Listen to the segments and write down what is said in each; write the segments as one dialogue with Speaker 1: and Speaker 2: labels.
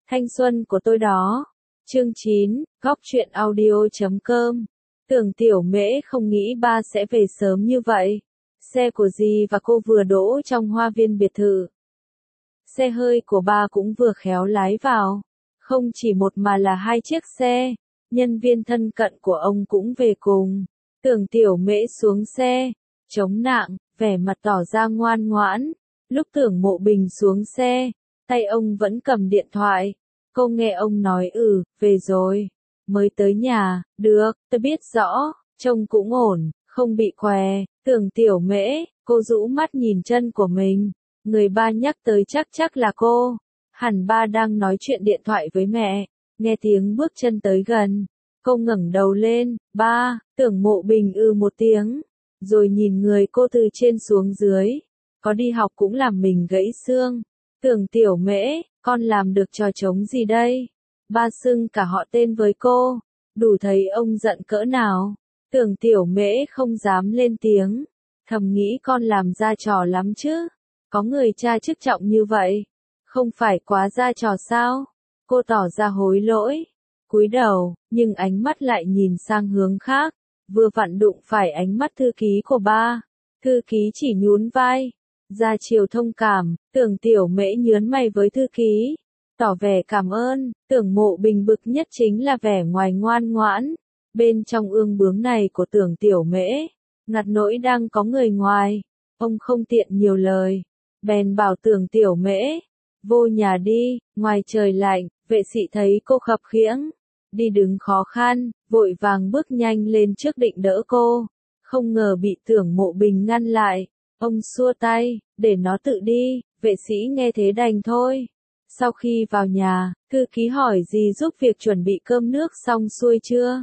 Speaker 1: Thanh xuân của tôi đó. Chương 9, Góc truyện audio.com. Tưởng Tiểu Mễ không nghĩ ba sẽ về sớm như vậy. Xe của dì và cô vừa đỗ trong hoa viên biệt thự. Xe hơi của ba cũng vừa khéo lái vào. Không chỉ một mà là hai chiếc xe. Nhân viên thân cận của ông cũng về cùng. Tưởng Tiểu Mễ xuống xe, chống nạng, vẻ mặt tỏ ra ngoan ngoãn. Lúc Tưởng Mộ Bình xuống xe, tay ông vẫn cầm điện thoại. Cô nghe ông nói về rồi. Mới tới nhà, được, tôi biết rõ, trông cũng ổn, không bị què. Tưởng Tiểu Mễ, cô rũ mắt nhìn chân của mình. Người ba nhắc tới chắc là cô. Hẳn ba đang nói chuyện điện thoại với mẹ. Nghe tiếng bước chân tới gần. Cô ngẩng đầu lên, ba. Tưởng Mộ Bình một tiếng. Rồi nhìn người cô từ trên xuống dưới. Có đi học cũng làm mình gãy xương. Tưởng Tiểu Mễ, con làm được trò trống gì đây? Ba xưng cả họ tên với cô. Đủ thấy ông giận cỡ nào. Tưởng Tiểu Mễ không dám lên tiếng. Thầm nghĩ con làm ra trò lắm chứ. Có người cha chức trọng như vậy. Không phải quá ra trò sao? Cô tỏ ra hối lỗi. Cúi đầu, nhưng ánh mắt lại nhìn sang hướng khác. Vừa vặn đụng phải ánh mắt thư ký của ba. Thư ký chỉ nhún vai. Ra chiều thông cảm, Tưởng Tiểu Mễ nhớn mày với thư ký. Tỏ vẻ cảm ơn. Tưởng Mộ Bình bực nhất chính là vẻ ngoài ngoan ngoãn. Bên trong ương bướng này của Tưởng Tiểu Mễ, ngặt nỗi đang có người ngoài. Ông không tiện nhiều lời. Bèn bảo Tưởng Tiểu Mễ, vô nhà đi, ngoài trời lạnh. Vệ sĩ thấy cô khập khiễng, đi đứng khó khăn, vội vàng bước nhanh lên trước định đỡ cô. Không ngờ bị Tưởng Mộ Bình ngăn lại. Ông xua tay, để nó tự đi. Vệ sĩ nghe thế đành thôi. Sau khi vào nhà, thư ký hỏi dì giúp việc chuẩn bị cơm nước xong xuôi chưa?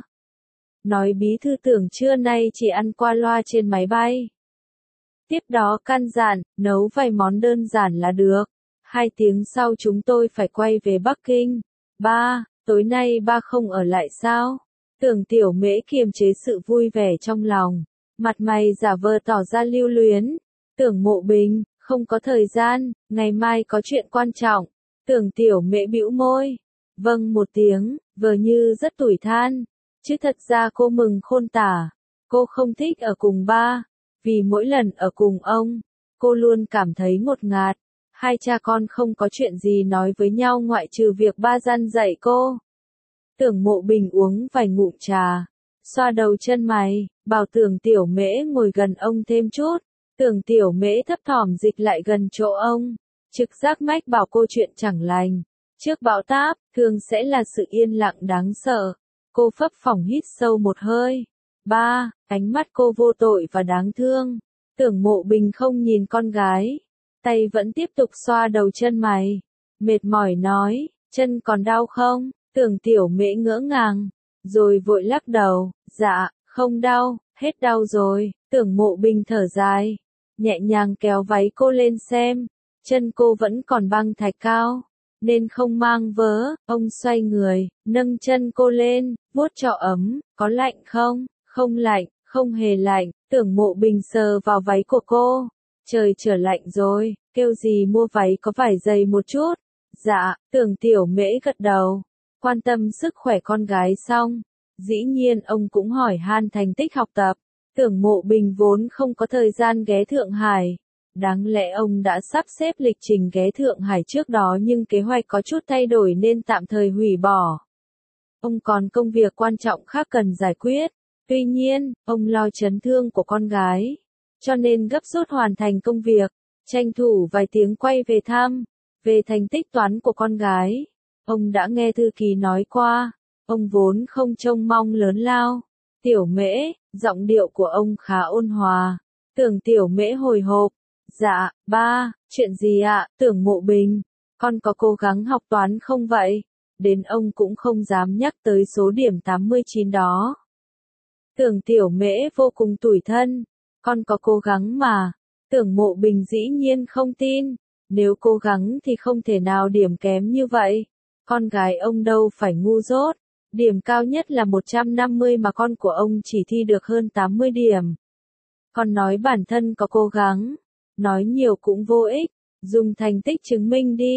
Speaker 1: Nói bí thư Tưởng trưa nay chỉ ăn qua loa trên máy bay. Tiếp đó căn dặn, nấu vài món đơn giản là được. 2 tiếng sau chúng tôi phải quay về Bắc Kinh. Ba, tối nay ba không ở lại sao? Tưởng Tiểu Mễ kiềm chế sự vui vẻ trong lòng. Mặt mày giả vờ tỏ ra lưu luyến. Tưởng Mộ Bình, không có thời gian, ngày mai có chuyện quan trọng. Tưởng Tiểu Mễ bĩu môi. Vâng một tiếng, vờ như rất tủi than. Chứ thật ra cô mừng khôn tả. Cô không thích ở cùng ba. Vì mỗi lần ở cùng ông, cô luôn cảm thấy ngột ngạt. Hai cha con không có chuyện gì nói với nhau ngoại trừ việc ba răn dạy cô. Tưởng Mộ Bình uống vài ngụm trà, xoa đầu chân mày, bảo Tưởng Tiểu Mễ ngồi gần ông thêm chút. Tưởng Tiểu Mễ thấp thỏm dịch lại gần chỗ ông. Trực giác mách bảo cô chuyện chẳng lành. Trước bão táp, thường sẽ là sự yên lặng đáng sợ. Cô phấp phỏng hít sâu một hơi. Ba, ánh mắt cô vô tội và đáng thương. Tưởng Mộ Bình không nhìn con gái. Tay vẫn tiếp tục xoa đầu chân mày. Mệt mỏi nói, chân còn đau không? Tưởng Tiểu Mễ ngỡ ngàng. Rồi vội lắc đầu, dạ, không đau, hết đau rồi. Tưởng Mộ Bình thở dài. Nhẹ nhàng kéo váy cô lên xem. Chân cô vẫn còn băng thạch cao. Nên không mang vớ. Ông xoay người, nâng chân cô lên, vuốt cho ấm. Có lạnh không? Không lạnh, không hề lạnh. Tưởng Mộ Bình sờ vào váy của cô. Trời trở lạnh rồi, kêu gì mua váy có vải dày một chút. Dạ, Tưởng Tiểu Mễ gật đầu. Quan tâm sức khỏe con gái xong. Dĩ nhiên ông cũng hỏi han thành tích học tập. Tưởng Mộ Bình vốn không có thời gian ghé Thượng Hải. Đáng lẽ ông đã sắp xếp lịch trình ghé Thượng Hải trước đó nhưng kế hoạch có chút thay đổi nên tạm thời hủy bỏ. Ông còn công việc quan trọng khác cần giải quyết. Tuy nhiên, ông lo chấn thương của con gái. Cho nên gấp rút hoàn thành công việc. Tranh thủ vài tiếng quay về thăm. Về thành tích toán của con gái. Ông đã nghe thư ký nói qua. Ông vốn không trông mong lớn lao. Tiểu Mễ, giọng điệu của ông khá ôn hòa. Tưởng Tiểu Mễ hồi hộp. Dạ, ba, chuyện gì ạ? Tưởng Mộ Bình, con có cố gắng học toán không vậy? Đến ông cũng không dám nhắc tới số điểm 89 đó. Tưởng Tiểu Mễ vô cùng tủi thân. Con có cố gắng mà. Tưởng Mộ Bình dĩ nhiên không tin. Nếu cố gắng thì không thể nào điểm kém như vậy. Con gái ông đâu phải ngu dốt. Điểm cao nhất là 150 mà con của ông chỉ thi được hơn 80 điểm. Con nói bản thân có cố gắng. Nói nhiều cũng vô ích. Dùng thành tích chứng minh đi.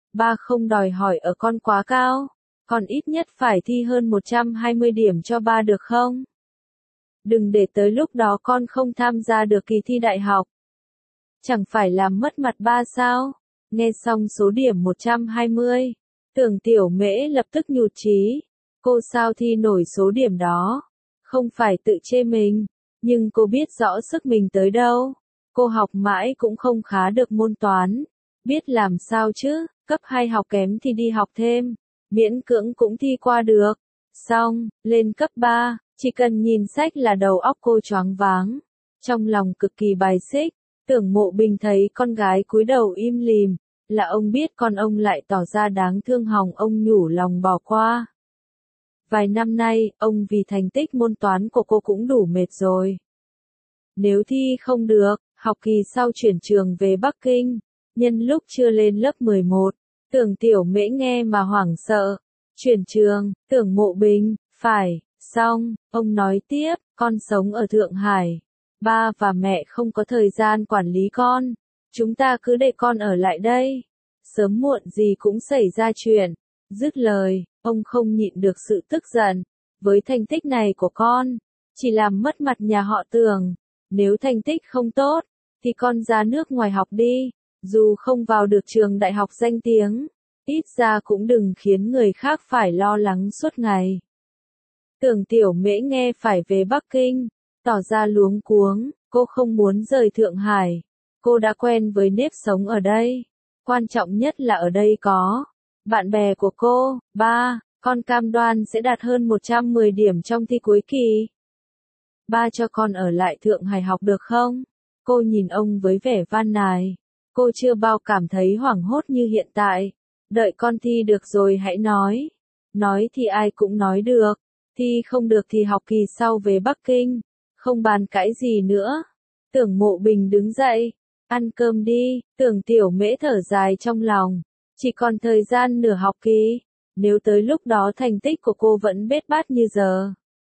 Speaker 1: ba không đòi hỏi ở con quá cao, con ít nhất phải thi hơn 120 điểm cho ba được không? Đừng để tới lúc đó con không tham gia được kỳ thi đại học. Chẳng phải làm mất mặt ba sao? Nghe xong số điểm 120, Tưởng Tiểu Mễ lập tức nhụt chí. Cô sao thi nổi số điểm đó? Không phải tự chê mình, nhưng cô biết rõ sức mình tới đâu. Cô học mãi cũng không khá được môn toán. Biết làm sao chứ, cấp 2 học kém thì đi học thêm, miễn cưỡng cũng thi qua được. Xong, lên cấp 3, chỉ cần nhìn sách là đầu óc cô choáng váng. Trong lòng cực kỳ bài xích, Tưởng Mộ Bình thấy con gái cúi đầu im lìm, là ông biết con ông lại tỏ ra đáng thương hòng ông nhủ lòng bỏ qua. Vài năm nay, ông vì thành tích môn toán của cô cũng đủ mệt rồi. Nếu thi không được, học kỳ sau chuyển trường về Bắc Kinh, nhân lúc chưa lên lớp 11, Tưởng Tiểu Mễ nghe mà hoảng sợ. Chuyển trường, Tưởng Mộ Bình, phải, xong, ông nói tiếp, con sống ở Thượng Hải. Ba và mẹ không có thời gian quản lý con. Chúng ta cứ để con ở lại đây. Sớm muộn gì cũng xảy ra chuyện. Dứt lời, ông không nhịn được sự tức giận. Với thành tích này của con, chỉ làm mất mặt nhà họ Tưởng. Nếu thành tích không tốt, thì con ra nước ngoài học đi. Dù không vào được trường đại học danh tiếng, ít ra cũng đừng khiến người khác phải lo lắng suốt ngày. Tưởng Tiểu Mễ nghe phải về Bắc Kinh, tỏ ra luống cuống, cô không muốn rời Thượng Hải. Cô đã quen với nếp sống ở đây. Quan trọng nhất là ở đây có bạn bè của cô. Ba, con cam đoan sẽ đạt hơn 110 điểm trong thi cuối kỳ. Ba cho con ở lại Thượng Hải học được không? Cô nhìn ông với vẻ van nài. Cô chưa bao cảm thấy hoảng hốt như hiện tại. Đợi con thi được rồi hãy nói. Nói thì ai cũng nói được. Thi không được thì học kỳ sau về Bắc Kinh. Không bàn cãi gì nữa. Tưởng Mộ Bình đứng dậy. Ăn cơm đi. Tưởng Tiểu Mễ thở dài trong lòng. Chỉ còn thời gian nửa học kỳ. Nếu tới lúc đó thành tích của cô vẫn bết bát như giờ.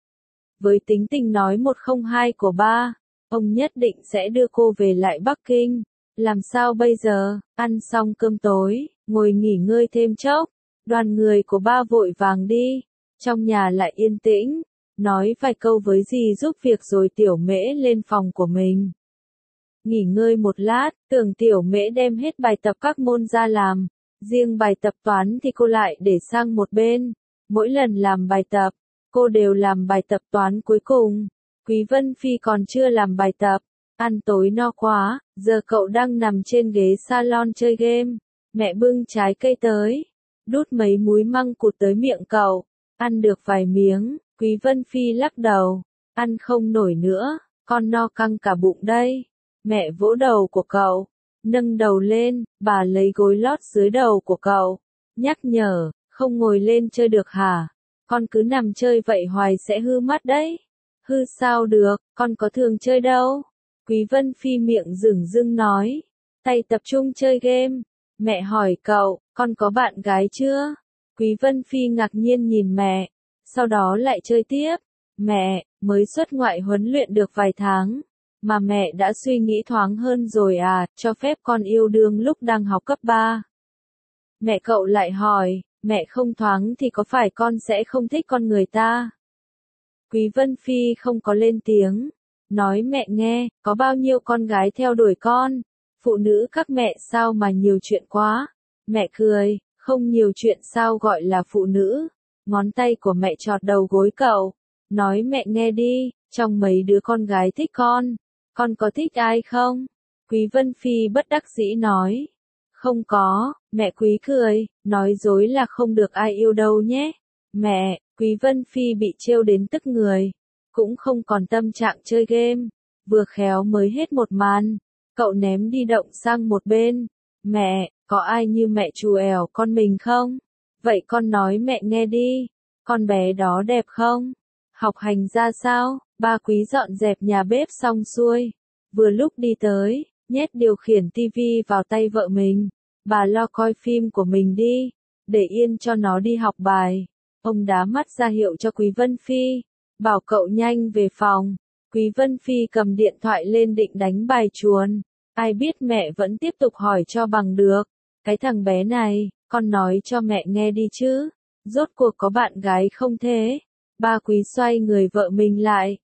Speaker 1: Với tính tình nói 102 của ba, ông nhất định sẽ đưa cô về lại Bắc Kinh. Làm sao bây giờ? Ăn xong cơm tối, ngồi nghỉ ngơi thêm chốc. Đoàn người của ba vội vàng đi. Trong nhà lại yên tĩnh. Nói vài câu với dì giúp việc rồi Tiểu Mễ lên phòng của mình. Nghỉ ngơi một lát, Tưởng Tiểu Mễ đem hết bài tập các môn ra làm. Riêng bài tập toán thì cô lại để sang một bên. Mỗi lần làm bài tập, cô đều làm bài tập toán cuối cùng. Quý Vân Phi còn chưa làm bài tập. Ăn tối no quá, giờ cậu đang nằm trên ghế salon chơi game. Mẹ bưng trái cây tới, đút mấy múi măng cụt tới miệng cậu. Ăn được vài miếng, Quý Vân Phi lắc đầu. Ăn không nổi nữa, con no căng cả bụng đây. Mẹ vỗ đầu của cậu, nâng đầu lên, bà lấy gối lót dưới đầu của cậu. Nhắc nhở, không ngồi lên chơi được hả? Con cứ nằm chơi vậy hoài sẽ hư mắt đấy. Hư sao được, con có thường chơi đâu. Quý Vân Phi miệng dửng dưng nói. Tay tập trung chơi game. Mẹ hỏi cậu, con có bạn gái chưa? Quý Vân Phi ngạc nhiên nhìn mẹ. Sau đó lại chơi tiếp. Mẹ, mới xuất ngoại huấn luyện được vài tháng. Mà mẹ đã suy nghĩ thoáng hơn rồi à, cho phép con yêu đương lúc đang học cấp 3. Mẹ cậu lại hỏi, mẹ không thoáng thì có phải con sẽ không thích con người ta? Quý Vân Phi không có lên tiếng. Nói mẹ nghe, có bao nhiêu con gái theo đuổi con? Phụ nữ các mẹ sao mà nhiều chuyện quá? Mẹ cười, không nhiều chuyện sao gọi là phụ nữ? Ngón tay của mẹ chọt đầu gối cậu. Nói mẹ nghe đi, trong mấy đứa con gái thích con có thích ai không? Quý Vân Phi bất đắc dĩ nói. Không có, mẹ Quý cười, nói dối là không được ai yêu đâu nhé. Mẹ, Quý Vân Phi bị trêu đến tức người. Cũng không còn tâm trạng chơi game. Vừa khéo mới hết một màn. Cậu ném đi động sang một bên. Mẹ, có ai như mẹ trù ẻo con mình không? Vậy con nói mẹ nghe đi. Con bé đó đẹp không? Học hành ra sao? Ba Quý dọn dẹp nhà bếp xong xuôi. Vừa lúc đi tới, nhét điều khiển tivi vào tay vợ mình. Bà lo coi phim của mình đi. Để yên cho nó đi học bài. Ông đá mắt ra hiệu cho Quý Vân Phi. Bảo cậu nhanh về phòng. Quý Vân Phi cầm điện thoại lên định đánh bài chuồn. Ai biết mẹ vẫn tiếp tục hỏi cho bằng được. Cái thằng bé này, con nói cho mẹ nghe đi chứ, rốt cuộc có bạn gái không thế? Ba Quý xoay người vợ mình lại.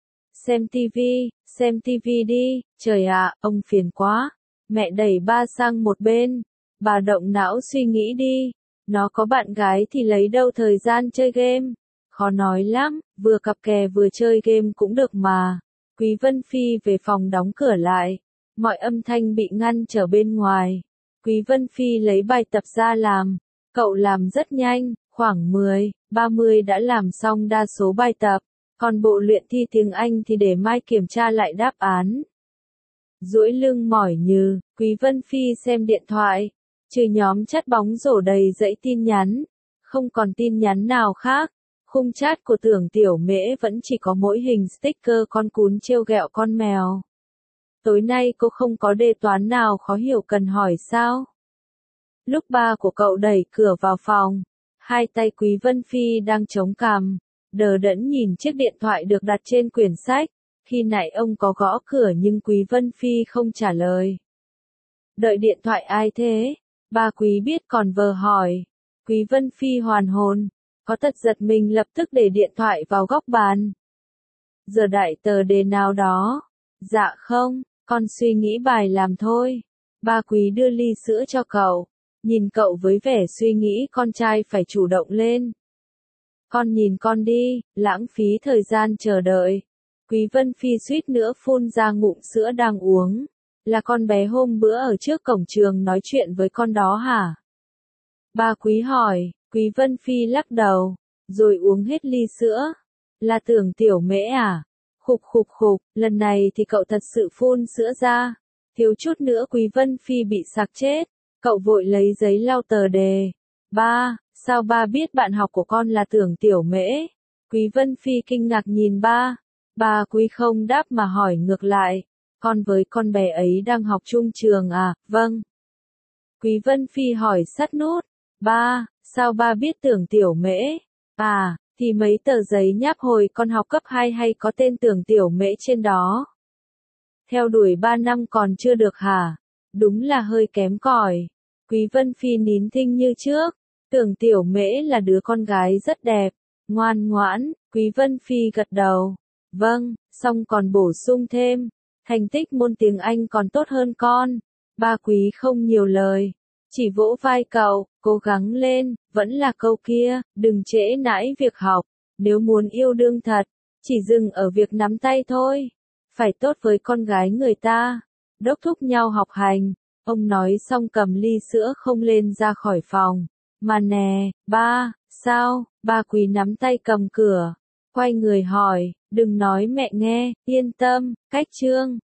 Speaker 1: Xem tivi đi, trời ạ, ông phiền quá. Mẹ đẩy ba sang một bên. Bà động não suy nghĩ đi. Nó có bạn gái thì lấy đâu thời gian chơi game. Khó nói lắm, vừa cặp kè vừa chơi game cũng được mà. Quý Vân Phi về phòng đóng cửa lại. Mọi âm thanh bị ngăn trở bên ngoài. Quý Vân Phi lấy bài tập ra làm. Cậu làm rất nhanh, khoảng 10:30 đã làm xong đa số bài tập. Còn bộ luyện thi tiếng Anh thì để mai kiểm tra lại đáp án. Duỗi lưng mỏi nhừ, Quý Vân Phi xem điện thoại. Trừ nhóm chat bóng rổ đầy dãy tin nhắn. Không còn tin nhắn nào khác. Khung chat của Tưởng Tiểu Mễ vẫn chỉ có mỗi hình sticker con cún trêu ghẹo con mèo. Tối nay cô không có đề toán nào khó hiểu cần hỏi sao? Lúc ba của cậu đẩy cửa vào phòng, hai tay Quý Vân Phi đang chống cằm, đờ đẫn nhìn chiếc điện thoại được đặt trên quyển sách. Khi nãy ông có gõ cửa nhưng Quý Vân Phi không trả lời. Đợi điện thoại ai thế? Ba Quý biết còn vờ hỏi. Quý Vân Phi hoàn hồn, có thật giật mình lập tức để điện thoại vào góc bàn. Giờ đại tờ đề nào đó? Dạ không, con suy nghĩ bài làm thôi. Ba Quý đưa ly sữa cho cậu, nhìn cậu với vẻ suy nghĩ con trai phải chủ động lên. Con nhìn con đi, lãng phí thời gian chờ đợi. Quý Vân Phi suýt nữa phun ra ngụm sữa đang uống. Là con bé hôm bữa ở trước cổng trường nói chuyện với con đó hả? Ba Quý hỏi, Quý Vân Phi lắc đầu, rồi uống hết ly sữa. Là Tưởng Tiểu Mễ à? Khục khục khục, lần này thì cậu thật sự phun sữa ra. Thiếu chút nữa Quý Vân Phi bị sặc chết. Cậu vội lấy giấy lau tờ đề. Ba, sao ba biết bạn học của con là Tưởng Tiểu Mễ? Quý Vân Phi kinh ngạc nhìn ba. Ba Quý không đáp mà hỏi ngược lại. Con với con bé ấy đang học chung trường à? Vâng. Quý Vân Phi hỏi sắt nút. Ba, sao ba biết Tưởng Tiểu Mễ? À, thì mấy tờ giấy nháp hồi con học cấp 2 hay có tên Tưởng Tiểu Mễ trên đó. Theo đuổi 3 năm còn chưa được hả? Đúng là hơi kém cỏi. Quý Vân Phi nín thinh như trước. Tưởng Tiểu Mễ là đứa con gái rất đẹp, ngoan ngoãn. Quý Vân Phi gật đầu. Vâng, xong còn bổ sung thêm. Thành tích môn tiếng Anh còn tốt hơn con. Ba Quý không nhiều lời, chỉ vỗ vai cậu, cố gắng lên, vẫn là câu kia, đừng trễ nải việc học. Nếu muốn yêu đương thật, chỉ dừng ở việc nắm tay thôi. Phải tốt với con gái người ta. Đốc thúc nhau học hành. Ông nói xong cầm ly sữa không lên ra khỏi phòng. Mà nè, ba, sao? Ba Quý nắm tay cầm cửa. Quay người hỏi, đừng nói mẹ nghe, yên tâm, cách chương.